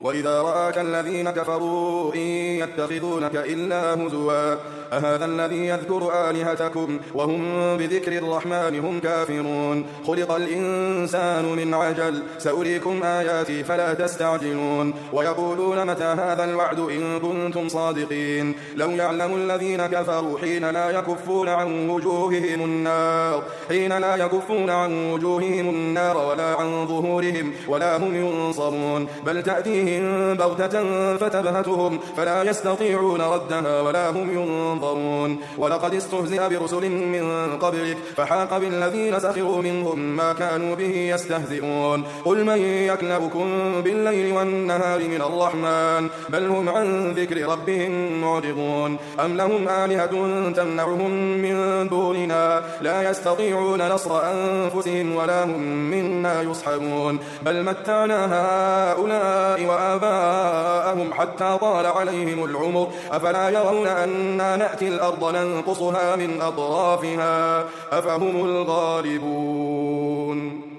وإذا رآك الذين كفروا إن يتخذونك إلا هزوا أهذا الذي يذكر آلهتكم وهم بذكر الرحمن هم كافرون خلق الإنسان من عجل سأريكم آياتي فلا تستعجلون ويقولون متى هذا الوعد إن كنتم صادقين لو يعلم الذين كفروا حين لا يكفون عن وجوههم النار ولا عن ظهورهم ولا هم ينصرون بل تأتيهم بغتة فتبهتهم فلا يستطيعون ردها ولا هم ينظرون ولقد استهزئ برسل من قبلك فحاق بالذين سخروا منهم ما كانوا به يستهزئون قل من يكلؤكم بالليل والنهار من الرحمن بل هم عن ذكر ربهم معرضون أم لهم آلهة تمنعهم من دوننا لا يستطيعون نصر أنفسهم ولا هم منا يصحبون بل متعنا هؤلاء وآباءهم حتى طال عليهم العمر أفلا يرون أنا نأتي الأرض ننقصها من أطرافها أفهم الغالبون